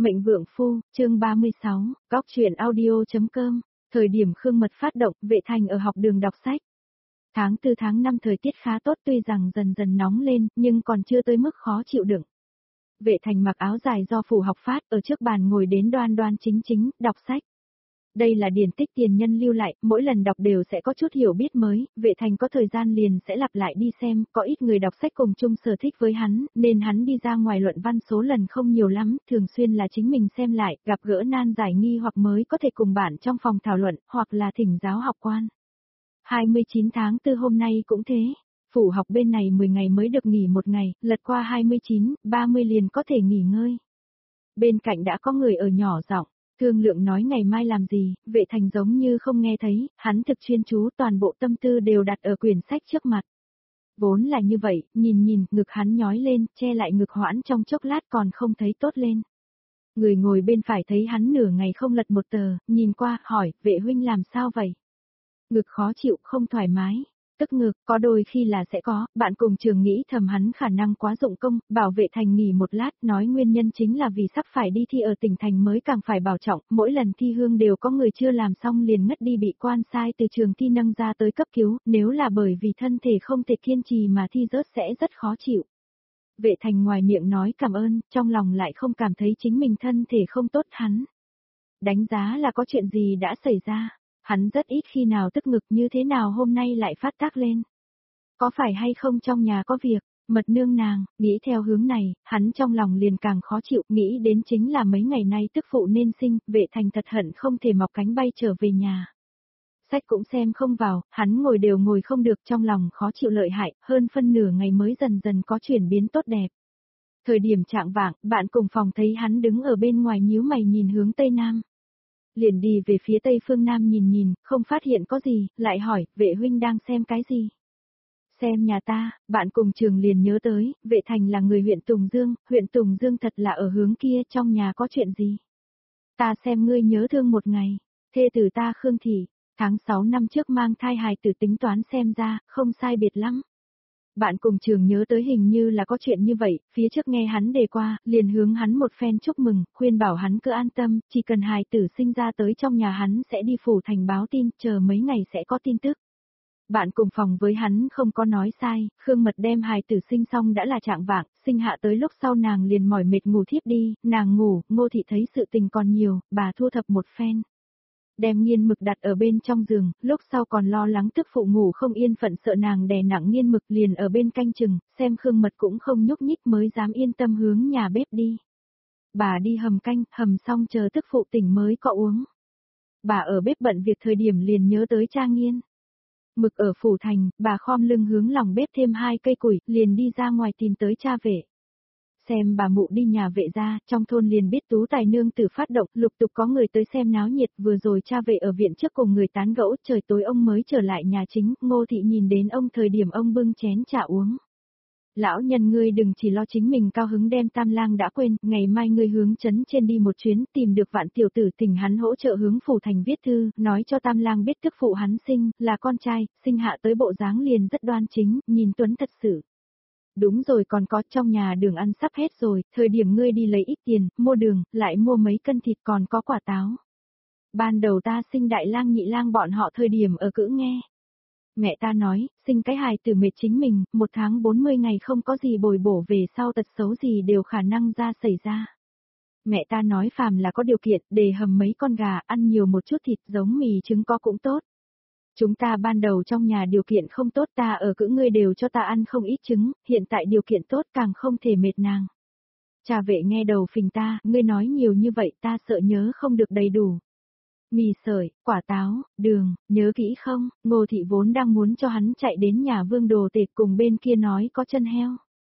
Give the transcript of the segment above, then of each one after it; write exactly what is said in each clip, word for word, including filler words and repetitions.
Mệnh Vượng Phu, chương ba mươi sáu, góc truyện audio.com, thời điểm Khương Mật phát động, Vệ Thành ở học đường đọc sách. Tháng tư tháng năm thời tiết khá tốt, tuy rằng dần dần nóng lên, nhưng còn chưa tới mức khó chịu đựng. Vệ Thành mặc áo dài do phủ học phát, ở trước bàn ngồi đến đoan đoan chính chính, đọc sách. Đây là điển tích tiền nhân lưu lại, mỗi lần đọc đều sẽ có chút hiểu biết mới, Vệ Thành có thời gian liền sẽ lặp lại đi xem, có ít người đọc sách cùng chung sở thích với hắn, nên hắn đi ra ngoài luận văn số lần không nhiều lắm, thường xuyên là chính mình xem lại, gặp gỡ nan giải nghi hoặc mới có thể cùng bạn trong phòng thảo luận, hoặc là thỉnh giáo học quan. hai mươi chín tháng tư hôm nay cũng thế, phủ học bên này mười ngày mới được nghỉ một ngày, lật qua hai mươi chín, ba mươi liền có thể nghỉ ngơi. Bên cạnh đã có người ở nhỏ giọng. Thương lượng nói ngày mai làm gì, Vệ Thành giống như không nghe thấy, hắn thực chuyên chú, toàn bộ tâm tư đều đặt ở quyển sách trước mặt. Vốn là như vậy, nhìn nhìn, ngực hắn nhói lên, che lại ngực hoãn trong chốc lát còn không thấy tốt lên. Người ngồi bên phải thấy hắn nửa ngày không lật một tờ, nhìn qua, hỏi, Vệ huynh làm sao vậy? Ngực khó chịu, không thoải mái. Tức ngực, có đôi khi là sẽ có, bạn cùng trường nghĩ thầm hắn khả năng quá dụng công, bảo Vệ Thành nghỉ một lát, nói nguyên nhân chính là vì sắp phải đi thi ở tỉnh thành mới càng phải bảo trọng, mỗi lần thi hương đều có người chưa làm xong liền ngất đi bị quan sai từ trường thi nâng ra tới cấp cứu, nếu là bởi vì thân thể không thể kiên trì mà thi rớt sẽ rất khó chịu. Vệ Thành ngoài miệng nói cảm ơn, trong lòng lại không cảm thấy chính mình thân thể không tốt hắn. Đánh giá là có chuyện gì đã xảy ra. Hắn rất ít khi nào tức ngực, như thế nào hôm nay lại phát tác lên. Có phải hay không trong nhà có việc, Mật nương nàng, nghĩ theo hướng này, hắn trong lòng liền càng khó chịu, nghĩ đến chính là mấy ngày nay tức phụ nên sinh, Vệ Thành thật hận không thể mọc cánh bay trở về nhà. Sách cũng xem không vào, hắn ngồi đều ngồi không được, trong lòng khó chịu lợi hại, hơn phân nửa ngày mới dần dần có chuyển biến tốt đẹp. Thời điểm trạng vạng, bạn cùng phòng thấy hắn đứng ở bên ngoài nhíu mày nhìn hướng tây nam. Liền đi về phía tây phương nam nhìn nhìn, không phát hiện có gì, lại hỏi, Vệ huynh đang xem cái gì? Xem nhà ta, bạn cùng trường liền nhớ tới, Vệ Thành là người huyện Tùng Dương, huyện Tùng Dương thật là ở hướng kia, trong nhà có chuyện gì? Ta xem ngươi nhớ thương một ngày, thê tử ta Khương Thị, tháng sáu năm trước mang thai hài tử, tính toán xem ra, không sai biệt lắm. Bạn cùng trường nhớ tới hình như là có chuyện như vậy, phía trước nghe hắn đề qua, liền hướng hắn một phen chúc mừng, khuyên bảo hắn cứ an tâm, chỉ cần hài tử sinh ra tới trong nhà hắn sẽ đi phủ thành báo tin, chờ mấy ngày sẽ có tin tức. Bạn cùng phòng với hắn không có nói sai, Khương Mật đem hài tử sinh xong đã là trạng vạng, sinh hạ tới lúc sau nàng liền mỏi mệt ngủ thiếp đi, nàng ngủ, Ngô Thị thấy sự tình còn nhiều, bà thu thập một phen. Đem nghiên mực đặt ở bên trong giường, lúc sau còn lo lắng tức phụ ngủ không yên phận sợ nàng đè nặng nghiên mực liền ở bên canh chừng, xem Khương Mật cũng không nhúc nhích mới dám yên tâm hướng nhà bếp đi. Bà đi hầm canh, hầm xong chờ tức phụ tỉnh mới có uống. Bà ở bếp bận việc thời điểm liền nhớ tới cha nghiên. Mực ở phủ thành, bà khom lưng hướng lòng bếp thêm hai cây củi, liền đi ra ngoài tìm tới cha Vệ. Xem bà mụ đi nhà Vệ ra, trong thôn liền biết tú tài nương tử phát động, lục tục có người tới xem náo nhiệt, vừa rồi cha Vệ ở viện trước cùng người tán gẫu, trời tối ông mới trở lại nhà chính, Ngô Thị nhìn đến ông thời điểm ông bưng chén trà uống. Lão nhân ngươi đừng chỉ lo chính mình cao hứng đem Tam Lang đã quên, ngày mai ngươi hướng trấn trên đi một chuyến, tìm được Vạn tiểu tử thỉnh hắn hỗ trợ hướng phủ thành viết thư, nói cho Tam Lang biết tức phụ hắn sinh, là con trai, sinh hạ tới bộ dáng liền rất đoan chính, nhìn tuấn thật sự. Đúng rồi, còn có trong nhà đường ăn sắp hết rồi, thời điểm ngươi đi lấy ít tiền, mua đường, lại mua mấy cân thịt còn có quả táo. Ban đầu ta sinh đại lang nhị lang bọn họ thời điểm ở cữ nghe. Mẹ ta nói, sinh cái hài tử mệt chính mình, một tháng bốn mươi ngày không có gì bồi bổ về sau tật xấu gì đều khả năng ra xảy ra. Mẹ ta nói phàm là có điều kiện, để hầm mấy con gà, ăn nhiều một chút thịt giống mì trứng có cũng tốt. Chúng ta ban đầu trong nhà điều kiện không tốt, ta ở cữ ngươi đều cho ta ăn không ít trứng, hiện tại điều kiện tốt càng không thể mệt nàng. Cha Vệ nghe đầu phình ta, ngươi nói nhiều như vậy ta sợ nhớ không được đầy đủ. Mì sợi, quả táo, đường, nhớ kỹ không, Ngô Thị vốn đang muốn cho hắn chạy đến nhà Vương Đồ Tể cùng bên kia nói có chân heo.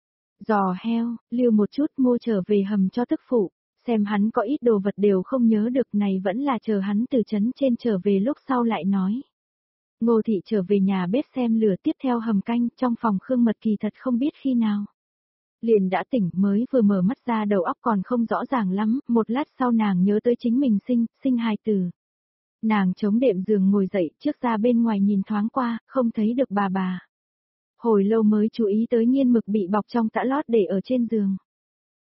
Giò heo, lưu một chút mua trở về hầm cho tức phụ, xem hắn có ít đồ vật đều không nhớ được, này vẫn là chờ hắn từ trấn trên trở về lúc sau lại nói. Ngô Thị trở về nhà bếp xem lửa tiếp theo hầm canh, trong phòng Khương Mật kỳ thật không biết khi nào. Liền đã tỉnh, mới vừa mở mắt ra đầu óc còn không rõ ràng lắm, một lát sau nàng nhớ tới chính mình sinh, sinh hài tử. Nàng chống đệm giường ngồi dậy, trước ra bên ngoài nhìn thoáng qua, không thấy được bà bà. Hồi lâu mới chú ý tới nghiên mực bị bọc trong tã lót để ở trên giường.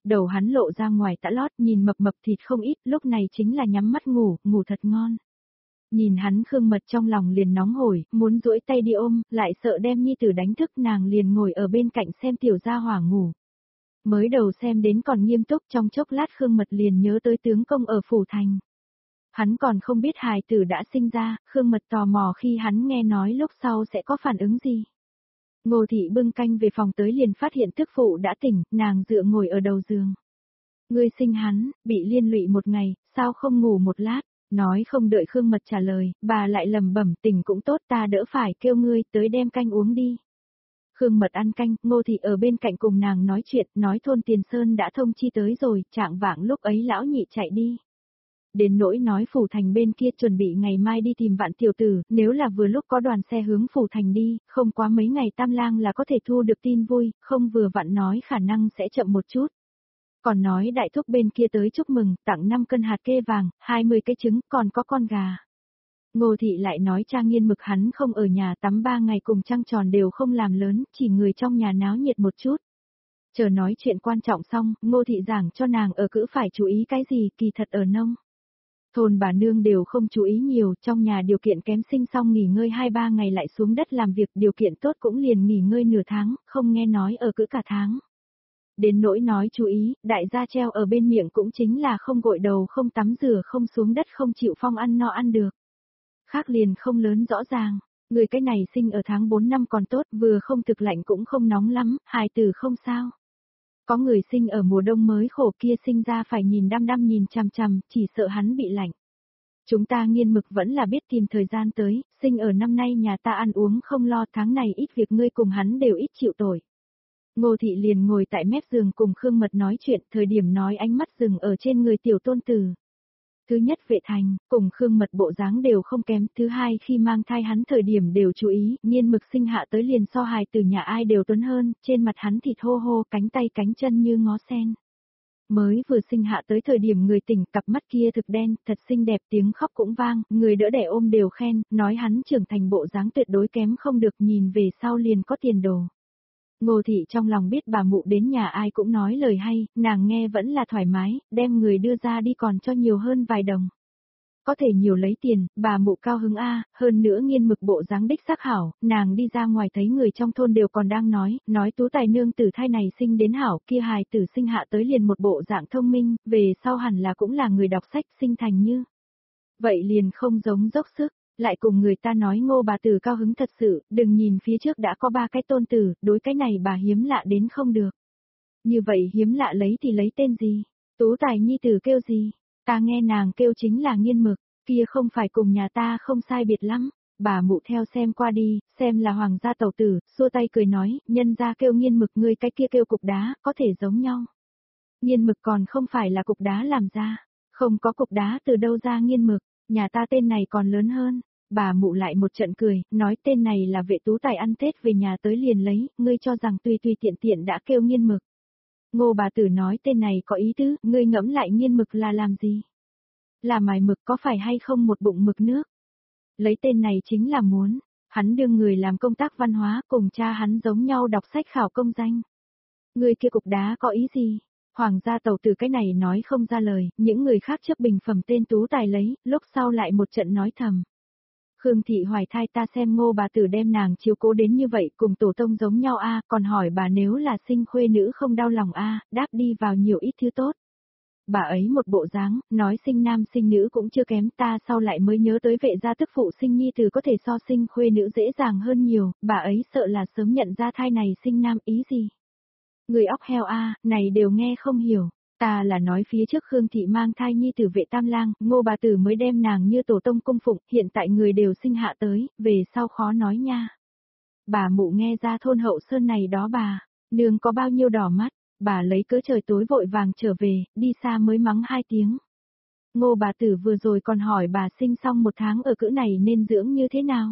đầu hắn lộ ra ngoài tã lót, nhìn mập mập thịt không ít, lúc này chính là nhắm mắt ngủ, ngủ thật ngon. Nhìn hắn Khương Mật trong lòng liền nóng hổi, muốn duỗi tay đi ôm, lại sợ đem nhi tử đánh thức, nàng liền ngồi ở bên cạnh xem tiểu gia hỏa ngủ. Mới đầu xem đến còn nghiêm túc, trong chốc lát Khương Mật liền nhớ tới tướng công ở phủ thành. Hắn còn không biết hài tử đã sinh ra, Khương Mật tò mò khi hắn nghe nói lúc sau sẽ có phản ứng gì. Ngô thị bưng canh về phòng tới liền phát hiện tức phụ đã tỉnh, nàng dựa ngồi ở đầu giường. Ngươi sinh hắn, bị liên lụy một ngày, sao không ngủ một lát, nói không đợi Khương Mật trả lời, bà lại lầm bẩm tỉnh cũng tốt ta đỡ phải kêu ngươi tới đem canh uống đi. Khương Mật ăn canh, Ngô thị ở bên cạnh cùng nàng nói chuyện, nói thôn Tiền Sơn đã thông chi tới rồi, trạng vạng lúc ấy lão nhị chạy đi. Đến nỗi nói phủ thành bên kia chuẩn bị ngày mai đi tìm Vạn tiểu tử, nếu là vừa lúc có đoàn xe hướng phủ thành đi, không quá mấy ngày Tam Lang là có thể thu được tin vui, không vừa vặn nói khả năng sẽ chậm một chút. Còn nói đại thúc bên kia tới chúc mừng, tặng năm cân hạt kê vàng, hai mươi cái trứng, còn có con gà. Ngô thị lại nói cha nghiên mực hắn không ở nhà tắm ba ngày cùng trăng tròn đều không làm lớn, chỉ người trong nhà náo nhiệt một chút. Chờ nói chuyện quan trọng xong, Ngô thị giảng cho nàng ở cữ phải chú ý cái gì, kỳ thật ở nông. Thôn bà nương đều không chú ý nhiều, trong nhà điều kiện kém sinh xong nghỉ ngơi hai ba ngày lại xuống đất làm việc, điều kiện tốt cũng liền nghỉ ngơi nửa tháng, không nghe nói ở cữ cả tháng. Đến nỗi nói chú ý, đại gia treo ở bên miệng cũng chính là không gội đầu, không tắm rửa, không xuống đất, không chịu phong ăn no ăn được. Khác liền không lớn rõ ràng, người cái này sinh ở tháng bốn năm còn tốt, vừa không thực lạnh cũng không nóng lắm, hài tử không sao. Có người sinh ở mùa đông mới khổ kia sinh ra phải nhìn đăm đăm nhìn chằm chằm, chỉ sợ hắn bị lạnh. Chúng ta nghiên mực vẫn là biết tìm thời gian tới, sinh ở năm nay nhà ta ăn uống không lo, tháng này ít việc ngươi cùng hắn đều ít chịu tội. Ngô thị liền ngồi tại mép giường cùng Khương Mật nói chuyện, thời điểm nói ánh mắt dừng ở trên người tiểu tôn tử. Thứ nhất Vệ Thành, cùng Khương Mật bộ dáng đều không kém, thứ hai khi mang thai hắn thời điểm đều chú ý, nghiên mực sinh hạ tới liền so hài từ nhà ai đều tuấn hơn, trên mặt hắn thịt hô hô, cánh tay cánh chân như ngó sen. Mới vừa sinh hạ tới thời điểm người tỉnh, cặp mắt kia thực đen, thật xinh đẹp, tiếng khóc cũng vang, người đỡ đẻ ôm đều khen, nói hắn trưởng thành bộ dáng tuyệt đối kém không được, nhìn về sau liền có tiền đồ. Ngô thị trong lòng biết bà mụ đến nhà ai cũng nói lời hay, nàng nghe vẫn là thoải mái, đem người đưa ra đi còn cho nhiều hơn vài đồng. Có thể nhiều lấy tiền, bà mụ cao hứng a, hơn nữa nghiên mực bộ dáng đích xác hảo, nàng đi ra ngoài thấy người trong thôn đều còn đang nói, nói tú tài nương tử thai này sinh đến hảo, kia hài tử sinh hạ tới liền một bộ dạng thông minh, về sau hẳn là cũng là người đọc sách sinh thành như. Vậy liền không giống dốc sức. Lại cùng người ta nói Ngô bà tử cao hứng thật sự, đừng nhìn phía trước đã có ba cái tôn tử, đối cái này bà hiếm lạ đến không được. Như vậy hiếm lạ lấy thì lấy tên gì? Tú tài nhi tử kêu gì? Ta nghe nàng kêu chính là nghiên mực, kia không phải cùng nhà ta không sai biệt lắm. Bà mụ theo xem qua đi, xem là hoàng gia tẩu tử, xua tay cười nói, nhân gia kêu nghiên mực ngươi cái kia kêu cục đá, có thể giống nhau. Nghiên mực còn không phải là cục đá làm ra, không có cục đá từ đâu ra nghiên mực, nhà ta tên này còn lớn hơn. Bà mụ lại một trận cười, nói tên này là Vệ tú tài ăn Tết về nhà tới liền lấy, ngươi cho rằng tùy tùy tiện tiện đã kêu nghiên mực. Ngô bà tử nói tên này có ý tứ, ngươi ngẫm lại nghiên mực là làm gì? Là mài mực có phải hay không một bụng mực nước? Lấy tên này chính là muốn, hắn đưa người làm công tác văn hóa cùng cha hắn giống nhau đọc sách khảo công danh. Người kia cục đá có ý gì? Hoàng gia tẩu tử cái này nói không ra lời, những người khác chấp bình phẩm tên tú tài lấy, lúc sau lại một trận nói thầm. Khương thị hoài thai ta xem Ngô bà tử đem nàng chiếu cố đến như vậy cùng tổ tông giống nhau a, còn hỏi bà nếu là sinh khuê nữ không đau lòng a, đáp đi vào nhiều ít thứ tốt. Bà ấy một bộ dáng, nói sinh nam sinh nữ cũng chưa kém, ta sau lại mới nhớ tới Vệ gia tức phụ sinh nhi tử có thể so sinh khuê nữ dễ dàng hơn nhiều, bà ấy sợ là sớm nhận ra thai này sinh nam ý gì. Người óc heo a, này đều nghe không hiểu. Ta là nói phía trước Khương thị mang thai nhi tử Vệ Tam Lang, Ngô bà tử mới đem nàng như tổ tông cung phụng, hiện tại người đều sinh hạ tới, về sau khó nói nha. Bà mụ nghe ra thôn hậu sơn này đó bà, nương có bao nhiêu đỏ mắt, bà lấy cớ trời tối vội vàng trở về, đi xa mới mắng hai tiếng. Ngô bà tử vừa rồi còn hỏi bà sinh xong một tháng ở cữ này nên dưỡng như thế nào.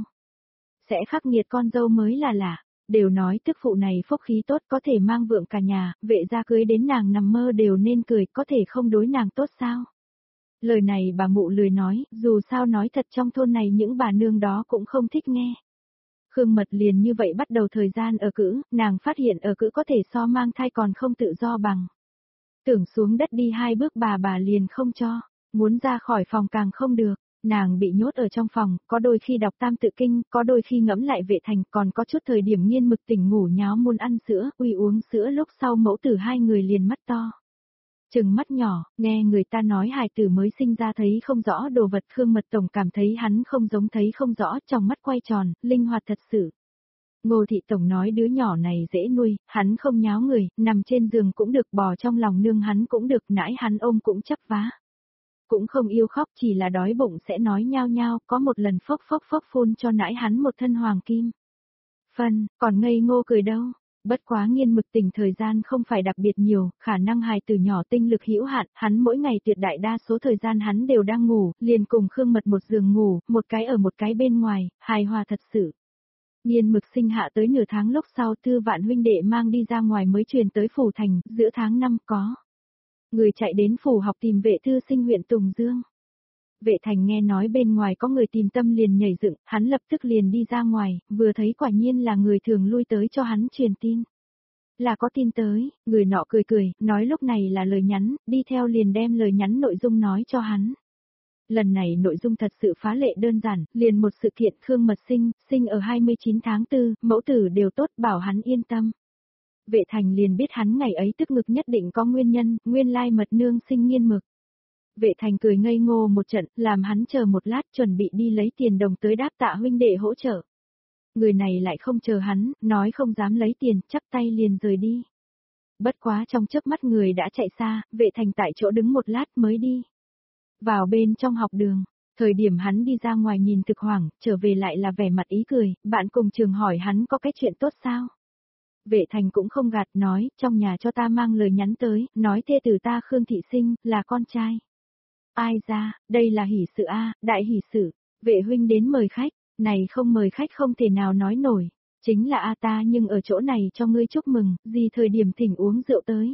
Sẽ khắc nghiệt con dâu mới là lạ. Đều nói tức phụ này phúc khí tốt có thể mang vượng cả nhà, Vệ gia cưới đến nàng nằm mơ đều nên cười, có thể không đối nàng tốt sao. Lời này bà mụ lười nói, dù sao nói thật trong thôn này những bà nương đó cũng không thích nghe. Khương Mật liền như vậy bắt đầu thời gian ở cữ, nàng phát hiện ở cữ có thể so mang thai còn không tự do bằng. Tưởng xuống đất đi hai bước bà bà liền không cho, muốn ra khỏi phòng càng không được. Nàng bị nhốt ở trong phòng, có đôi khi đọc tam tự kinh, có đôi khi ngẫm lại Vệ Thành, còn có chút thời điểm nghiên mực tỉnh ngủ nháo muốn ăn sữa, uy uống sữa lúc sau mẫu tử hai người liền mắt to. Trừng mắt nhỏ, nghe người ta nói hài tử mới sinh ra thấy không rõ đồ vật, Khương Mật Tổng cảm thấy hắn không giống thấy không rõ, trong mắt quay tròn, linh hoạt thật sự. Ngô Thị Tổng nói đứa nhỏ này dễ nuôi, hắn không nháo người, nằm trên giường cũng được, bò trong lòng nương hắn cũng được, nãi hắn ôm cũng chấp vá. Cũng không yêu khóc, chỉ là đói bụng sẽ nói nhao nhao, có một lần phốc phốc phốc phun cho nãi hắn một thân hoàng kim. Phân, còn ngây ngô cười đâu. Bất quá nghiên mực tình thời gian không phải đặc biệt nhiều, khả năng hài từ nhỏ tinh lực hữu hạn, hắn mỗi ngày tuyệt đại đa số thời gian hắn đều đang ngủ, liền cùng Khương Mật một giường ngủ, một cái ở một cái bên ngoài, hài hòa thật sự. Nghiên mực sinh hạ tới nửa tháng lúc sau Tư Vạn huynh đệ mang đi ra ngoài mới truyền tới phủ thành, giữa tháng năm có. Người chạy đến phủ học tìm Vệ thư sinh huyện Tùng Dương. Vệ Thành nghe nói bên ngoài có người tìm tâm liền nhảy dựng, hắn lập tức liền đi ra ngoài, vừa thấy quả nhiên là người thường lui tới cho hắn truyền tin. Là có tin tới, người nọ cười cười, nói lúc này là lời nhắn, đi theo liền đem lời nhắn nội dung nói cho hắn. Lần này nội dung thật sự phá lệ đơn giản, liền một sự kiện Khương Mật sinh, sinh ở hai mươi chín tháng tư, mẫu tử đều tốt, bảo hắn yên tâm. Vệ Thành liền biết hắn ngày ấy tức ngực nhất định có nguyên nhân, nguyên lai mật nương sinh nghiên mực. Vệ Thành cười ngây ngô một trận, làm hắn chờ một lát chuẩn bị đi lấy tiền đồng tới đáp tạ huynh đệ hỗ trợ. Người này lại không chờ hắn, nói không dám lấy tiền, chắp tay liền rời đi. Bất quá trong chớp mắt người đã chạy xa, Vệ Thành tại chỗ đứng một lát mới đi. Vào bên trong học đường, thời điểm hắn đi ra ngoài nhìn thực hoảng, trở về lại là vẻ mặt ý cười, bạn cùng trường hỏi hắn có cái chuyện tốt sao? Vệ Thành cũng không gạt nói, trong nhà cho ta mang lời nhắn tới, nói thê tử ta Khương Thị Sinh, là con trai. Ai ra, đây là hỷ sự a, đại hỷ sự, Vệ huynh đến mời khách, này không mời khách không thể nào nói nổi, chính là a ta nhưng ở chỗ này cho ngươi chúc mừng, gì thời điểm thỉnh uống rượu tới.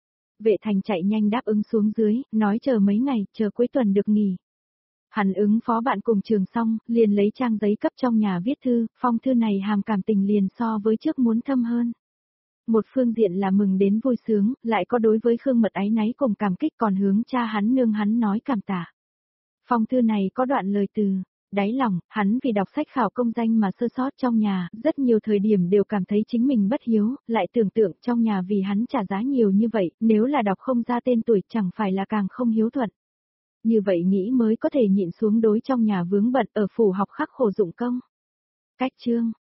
Vệ Thành chạy nhanh đáp ứng xuống dưới, nói chờ mấy ngày, chờ cuối tuần được nghỉ. Hắn ứng phó bạn cùng trường xong, liền lấy trang giấy cấp trong nhà viết thư, phong thư này hàm cảm tình liền so với trước muốn thâm hơn. Một phương diện là mừng đến vui sướng, lại có đối với Khương Mật áy náy cùng cảm kích còn hướng cha hắn nương hắn nói cảm tạ. Phong thư này có đoạn lời từ, đáy lòng, hắn vì đọc sách khảo công danh mà sơ sót trong nhà, rất nhiều thời điểm đều cảm thấy chính mình bất hiếu, lại tưởng tượng trong nhà vì hắn trả giá nhiều như vậy, nếu là đọc không ra tên tuổi chẳng phải là càng không hiếu thuận. Như vậy nghĩ mới có thể nhịn xuống đối trong nhà vướng bận ở phủ học khắc khổ dụng công. Cách chương